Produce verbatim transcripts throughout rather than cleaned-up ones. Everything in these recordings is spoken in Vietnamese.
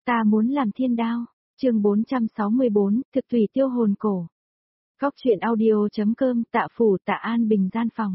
Ta muốn làm thiên đao. Chương bốn trăm sáu mươi bốn, thực tùy tiêu hồn cổ. Góc truyện audio.com. Tạ Phủ, Tạ An Bình gian phòng.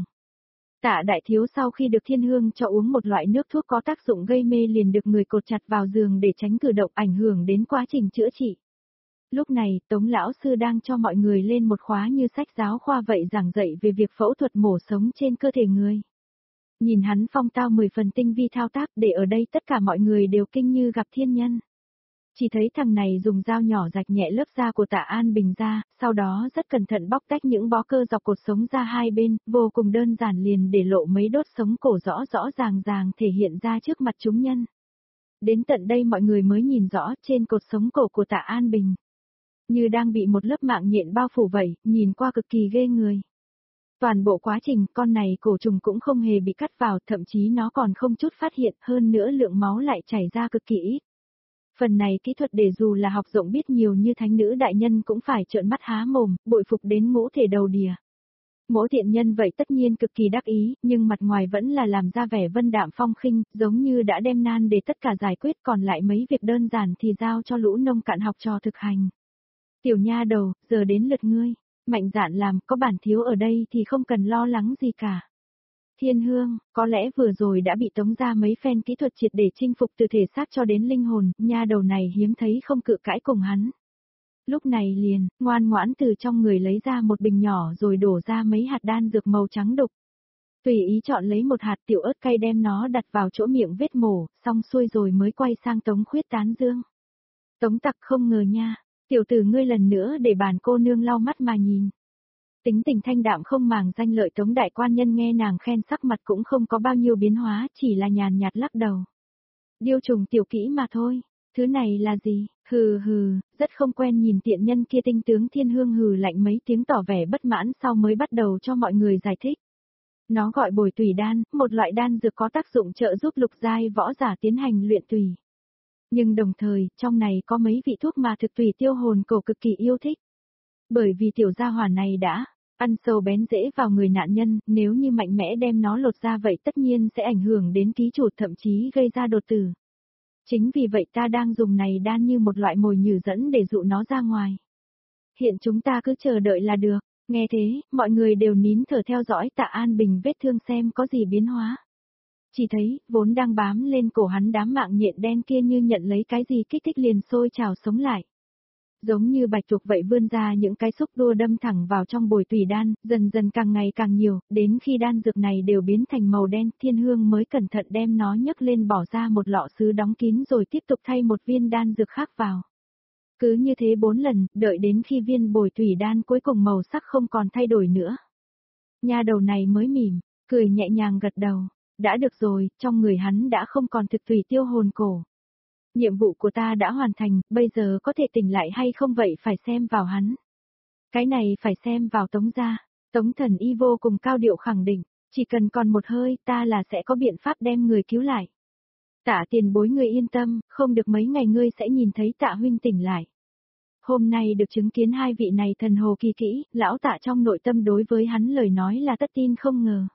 Tạ đại thiếu sau khi được thiên hương cho uống một loại nước thuốc có tác dụng gây mê liền được người cột chặt vào giường để tránh cử động ảnh hưởng đến quá trình chữa trị. Lúc này, Tống lão sư đang cho mọi người lên một khóa như sách giáo khoa vậy giảng dạy về việc phẫu thuật mổ sống trên cơ thể người. Nhìn hắn phong tao mười phần tinh vi thao tác, để ở đây tất cả mọi người đều kinh như gặp thiên nhân. Chỉ thấy thằng này dùng dao nhỏ rạch nhẹ lớp da của Tạ An Bình ra, sau đó rất cẩn thận bóc tách những bó cơ dọc cột sống ra hai bên, vô cùng đơn giản liền để lộ mấy đốt sống cổ rõ rõ ràng ràng thể hiện ra trước mặt chúng nhân. Đến tận đây mọi người mới nhìn rõ trên cột sống cổ của Tạ An Bình. Như đang bị một lớp mạng nhện bao phủ vậy, nhìn qua cực kỳ ghê người. Toàn bộ quá trình con này cổ trùng cũng không hề bị cắt vào, thậm chí nó còn không chút phát hiện, hơn nữa lượng máu lại chảy ra cực kỳ ít. Phần này kỹ thuật để dù là học rộng biết nhiều như thánh nữ đại nhân cũng phải trợn mắt há mồm, bội phục đến ngũ thể đầu đìa. Mỗi thiện nhân vậy tất nhiên cực kỳ đắc ý, nhưng mặt ngoài vẫn là làm ra vẻ vân đạm phong khinh, giống như đã đem nan để tất cả giải quyết, còn lại mấy việc đơn giản thì giao cho lũ nông cạn học trò thực hành. Tiểu nha đầu, giờ đến lượt ngươi, mạnh dạn làm, có bản thiếu ở đây thì không cần lo lắng gì cả. Thiên hương, có lẽ vừa rồi đã bị tống ra mấy phen kỹ thuật triệt để chinh phục từ thể xác cho đến linh hồn, nha đầu này hiếm thấy không cự cãi cùng hắn. Lúc này liền, ngoan ngoãn từ trong người lấy ra một bình nhỏ rồi đổ ra mấy hạt đan dược màu trắng đục. Tùy ý chọn lấy một hạt tiểu ớt cay đem nó đặt vào chỗ miệng vết mổ, xong xuôi rồi mới quay sang Tống Khuyết tán dương. Tống tặc không ngờ nha, tiểu tử ngươi lần nữa để bản cô nương lau mắt mà nhìn. Tính tình thanh đạm không màng danh lợi Tống đại quan nhân nghe nàng khen sắc mặt cũng không có bao nhiêu biến hóa, chỉ là nhàn nhạt lắc đầu. Điêu trùng tiểu kỹ mà thôi, thứ này là gì, hừ hừ, rất không quen nhìn tiện nhân kia. Tinh tướng thiên hương hừ lạnh mấy tiếng tỏ vẻ bất mãn sau mới bắt đầu cho mọi người giải thích. Nó gọi bồi tùy đan, một loại đan dược có tác dụng trợ giúp lục giai võ giả tiến hành luyện tùy. Nhưng đồng thời, trong này có mấy vị thuốc mà thực tùy tiêu hồn cổ cực kỳ yêu thích. Bởi vì tiểu gia hỏa này đã ăn sâu bén rễ vào người nạn nhân, nếu như mạnh mẽ đem nó lột ra vậy tất nhiên sẽ ảnh hưởng đến ký chủ, thậm chí gây ra đột tử. Chính vì vậy ta đang dùng này đan như một loại mồi nhử dẫn để dụ nó ra ngoài. Hiện chúng ta cứ chờ đợi là được. Nghe thế, mọi người đều nín thở theo dõi Tạ An Bình vết thương xem có gì biến hóa. Chỉ thấy, vốn đang bám lên cổ hắn đám mạng nhện đen kia như nhận lấy cái gì kích thích liền sôi trào sống lại. Giống như bạch tuộc vậy vươn ra những cái xúc tua đâm thẳng vào trong bồi tùy đan, dần dần càng ngày càng nhiều, đến khi đan dược này đều biến thành màu đen, thiên hương mới cẩn thận đem nó nhấc lên bỏ ra một lọ sứ đóng kín rồi tiếp tục thay một viên đan dược khác vào. Cứ như thế bốn lần, đợi đến khi viên bồi tùy đan cuối cùng màu sắc không còn thay đổi nữa. Nha đầu này mới mỉm, cười nhẹ nhàng gật đầu, đã được rồi, trong người hắn đã không còn thực tùy tiêu hồn cổ. Nhiệm vụ của ta đã hoàn thành, bây giờ có thể tỉnh lại hay không vậy phải xem vào hắn. Cái này phải xem vào Tống gia. Tống thần y vô cùng cao điệu khẳng định, chỉ cần còn một hơi ta là sẽ có biện pháp đem người cứu lại. Tạ tiền bối người yên tâm, không được mấy ngày ngươi sẽ nhìn thấy Tạ huynh tỉnh lại. Hôm nay được chứng kiến hai vị này thần hồ kỳ kỹ, lão Tạ trong nội tâm đối với hắn lời nói là tất tin không ngờ.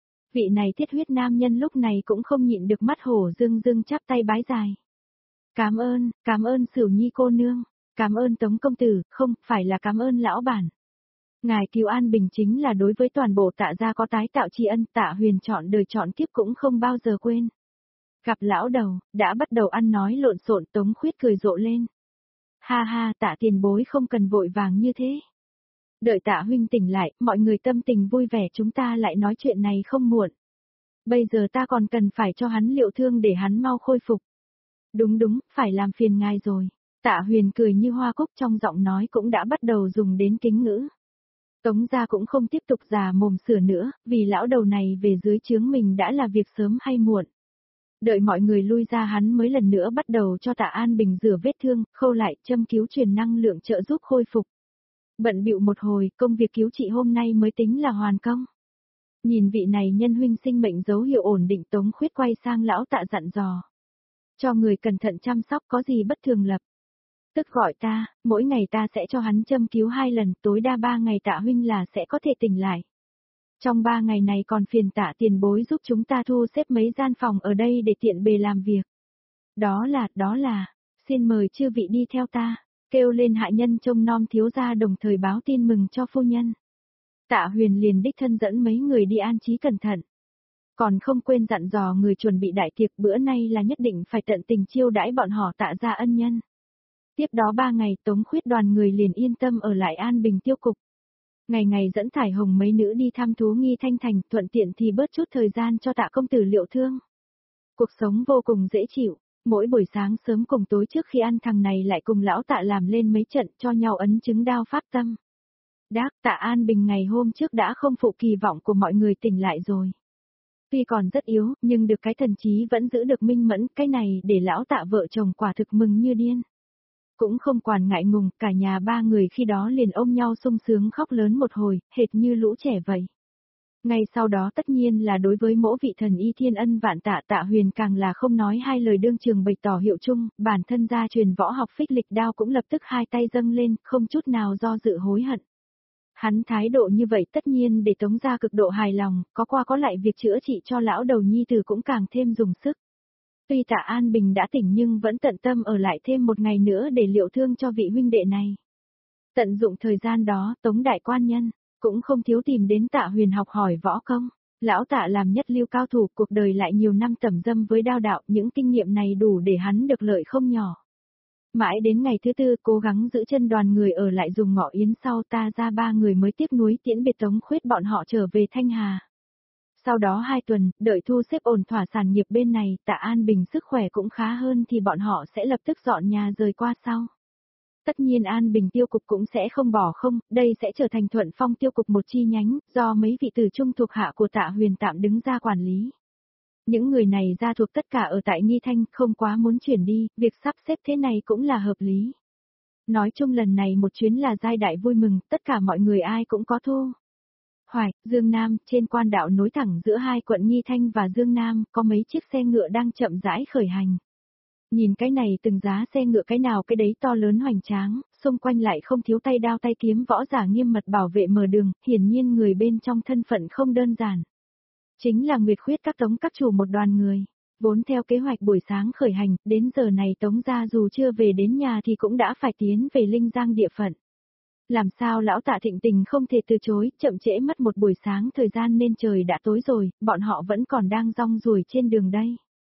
Vị này thiết huyết nam nhân lúc này cũng không nhịn được mắt hổ dưng dưng chắp tay bái dài. Cảm ơn, cảm ơn Sửu Nhi cô nương, cảm ơn Tống công tử, không, phải là cảm ơn lão bản. Ngài cứu An Bình chính là đối với toàn bộ Tạ gia có tái tạo tri ân, Tạ Huyền chọn đời chọn kiếp cũng không bao giờ quên. Gặp lão đầu, đã bắt đầu ăn nói lộn xộn, Tống Khuyết cười rộ lên. Ha ha, Tạ tiền bối không cần vội vàng như thế. Đợi Tạ huynh tỉnh lại, mọi người tâm tình vui vẻ chúng ta lại nói chuyện này không muộn. Bây giờ ta còn cần phải cho hắn liệu thương để hắn mau khôi phục. Đúng đúng, phải làm phiền ngài rồi. Tạ Huyền cười như hoa cúc, trong giọng nói cũng đã bắt đầu dùng đến kính ngữ. Tống gia cũng không tiếp tục già mồm sửa nữa, vì lão đầu này về dưới trướng mình đã là việc sớm hay muộn. Đợi mọi người lui ra hắn mới lần nữa bắt đầu cho Tạ An Bình rửa vết thương, khâu lại, châm cứu truyền năng lượng trợ giúp khôi phục. Bận bịu một hồi, công việc cứu trị hôm nay mới tính là hoàn công. Nhìn vị này nhân huynh sinh mệnh dấu hiệu ổn định, Tống Khuyết quay sang lão Tạ dặn dò. Cho người cẩn thận chăm sóc, có gì bất thường lập tức gọi ta, mỗi ngày ta sẽ cho hắn châm cứu hai lần, tối đa ba ngày Tạ huynh là sẽ có thể tỉnh lại. Trong ba ngày này còn phiền Tạ tiền bối giúp chúng ta thu xếp mấy gian phòng ở đây để tiện bề làm việc. Đó là, đó là, Xin mời chư vị đi theo ta, kêu lên hạ nhân trông nom thiếu gia đồng thời báo tin mừng cho phu nhân. Tạ Huyền liền đích thân dẫn mấy người đi an trí cẩn thận. Còn không quên dặn dò người chuẩn bị đại tiệc bữa nay là nhất định phải tận tình chiêu đãi bọn họ Tạ gia ân nhân. Tiếp đó ba ngày Tống Khuyết đoàn người liền yên tâm ở lại An Bình tiêu cục. Ngày ngày dẫn Thải Hồng mấy nữ đi thăm thú Nghi Thanh Thành, thuận tiện thì bớt chút thời gian cho Tạ công tử liệu thương. Cuộc sống vô cùng dễ chịu, mỗi buổi sáng sớm cùng tối trước khi ăn thằng này lại cùng lão Tạ làm lên mấy trận cho nhau ấn chứng đao pháp tâm. Đác Tạ An Bình ngày hôm trước đã không phụ kỳ vọng của mọi người tỉnh lại rồi. Tuy còn rất yếu, nhưng được cái thần trí vẫn giữ được minh mẫn, cái này để lão Tạ vợ chồng quả thực mừng như điên. Cũng không quản ngại ngùng, cả nhà ba người khi đó liền ôm nhau sung sướng khóc lớn một hồi, hệt như lũ trẻ vậy. Ngay sau đó tất nhiên là đối với mỗi vị thần y thiên ân vạn tạ Tạ Huyền càng là không nói hai lời đương trường bày tỏ hiệu chung, bản thân gia truyền võ học phích lịch đao cũng lập tức hai tay dâng lên, không chút nào do dự hối hận. Hắn thái độ như vậy tất nhiên để Tống gia cực độ hài lòng, có qua có lại việc chữa trị cho lão đầu nhi tử cũng càng thêm dùng sức. Tuy Tạ An Bình đã tỉnh nhưng vẫn tận tâm ở lại thêm một ngày nữa để liệu thương cho vị huynh đệ này. Tận dụng thời gian đó, Tống đại quan nhân cũng không thiếu tìm đến Tạ Huyền học hỏi võ công. Lão Tạ làm nhất lưu cao thủ, cuộc đời lại nhiều năm tẩm dâm với đao đạo, những kinh nghiệm này đủ để hắn được lợi không nhỏ. Mãi đến ngày thứ tư cố gắng giữ chân đoàn người ở lại dùng ngọ yến sau ta ra ba người mới tiếp núi tiễn biệt Tống Khuyết bọn họ trở về Thanh Hà. Sau đó hai tuần, đợi thu xếp ổn thỏa sản nghiệp bên này, Tạ An Bình sức khỏe cũng khá hơn thì bọn họ sẽ lập tức dọn nhà rời qua sau. Tất nhiên An Bình tiêu cục cũng sẽ không bỏ không, đây sẽ trở thành Thuận Phong tiêu cục một chi nhánh, do mấy vị tử trung thuộc hạ của Tạ Huyền tạm đứng ra quản lý. Những người này ra thuộc tất cả ở tại Nghi Thanh, không quá muốn chuyển đi, việc sắp xếp thế này cũng là hợp lý. Nói chung lần này một chuyến là giai đại vui mừng, tất cả mọi người ai cũng có thu. Hoài, Dương Nam, trên quan đạo nối thẳng giữa hai quận Nghi Thanh và Dương Nam, có mấy chiếc xe ngựa đang chậm rãi khởi hành. Nhìn cái này từng giá xe ngựa cái nào cái đấy to lớn hoành tráng, xung quanh lại không thiếu tay đao tay kiếm võ giả nghiêm mật bảo vệ mở đường, hiển nhiên người bên trong thân phận không đơn giản. Chính là Nguyệt Khuyết các Tống các chủ một đoàn người. Vốn theo kế hoạch buổi sáng khởi hành, đến giờ này Tống gia dù chưa về đến nhà thì cũng đã phải tiến về Linh Giang địa phận. Làm sao lão Tạ thịnh tình không thể từ chối, chậm trễ mất một buổi sáng thời gian nên trời đã tối rồi, bọn họ vẫn còn đang rong ruổi trên đường đây.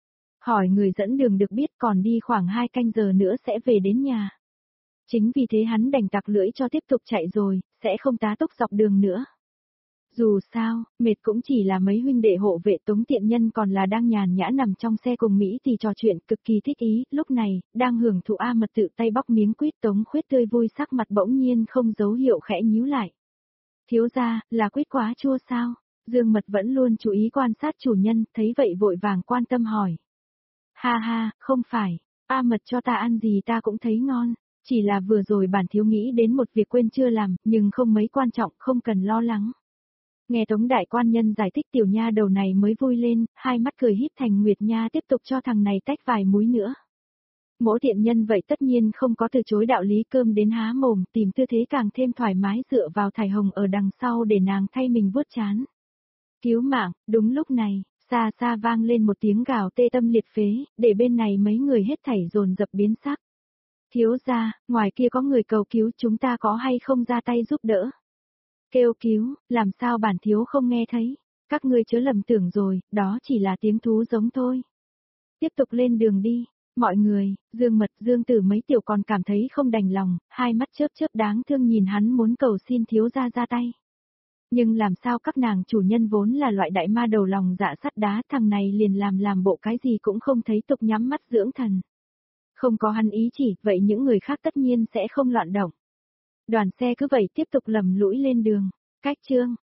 Hỏi người dẫn đường được biết còn đi khoảng hai canh giờ nữa sẽ về đến nhà. Chính vì thế hắn đành tặc lưỡi cho tiếp tục chạy rồi, sẽ không tá túc dọc đường nữa. Dù sao, mệt cũng chỉ là mấy huynh đệ hộ vệ Tống tiện nhân còn là đang nhàn nhã nằm trong xe cùng Mỹ thì trò chuyện cực kỳ thích ý, lúc này, đang hưởng thụ A Mật tự tay bóc miếng quýt Tống Khuyết tươi vui sắc mặt bỗng nhiên không dấu hiệu khẽ nhíu lại. Thiếu gia, là quýt quá chua sao? Dương Mật vẫn luôn chú ý quan sát chủ nhân, thấy vậy vội vàng quan tâm hỏi. Ha ha, không phải, A Mật cho ta ăn gì ta cũng thấy ngon, chỉ là vừa rồi bản thiếu nghĩ đến một việc quên chưa làm, nhưng không mấy quan trọng, không cần lo lắng. Nghe Tống đại quan nhân giải thích tiểu nha đầu này mới vui lên, hai mắt cười híp thành Nguyệt Nha tiếp tục cho thằng này tách vài múi nữa. Mỗi tiện nhân vậy tất nhiên không có từ chối đạo lý cơm đến há mồm, tìm tư thế càng thêm thoải mái dựa vào Thải Hồng ở đằng sau để nàng thay mình vuốt trán. Cứu mạng, đúng lúc này, xa xa vang lên một tiếng gào tê tâm liệt phế, để bên này mấy người hết thảy dồn dập biến sắc. Thiếu gia, ngoài kia có người cầu cứu, chúng ta có hay không ra tay giúp đỡ? Kêu cứu, làm sao bản thiếu không nghe thấy? Các ngươi chớ lầm tưởng rồi, đó chỉ là tiếng thú giống thôi. Tiếp tục lên đường đi. Mọi người, Dương Mật, Dương Tử mấy tiểu còn cảm thấy không đành lòng, hai mắt chớp chớp đáng thương nhìn hắn muốn cầu xin thiếu gia ra tay. Nhưng làm sao các nàng chủ nhân vốn là loại đại ma đầu lòng dạ sắt đá, thằng này liền làm làm bộ cái gì cũng không thấy, tục nhắm mắt dưỡng thần. Không có hắn ý chỉ, vậy những người khác tất nhiên sẽ không loạn động. Đoàn xe cứ vậy tiếp tục lầm lũi lên đường. Cách chương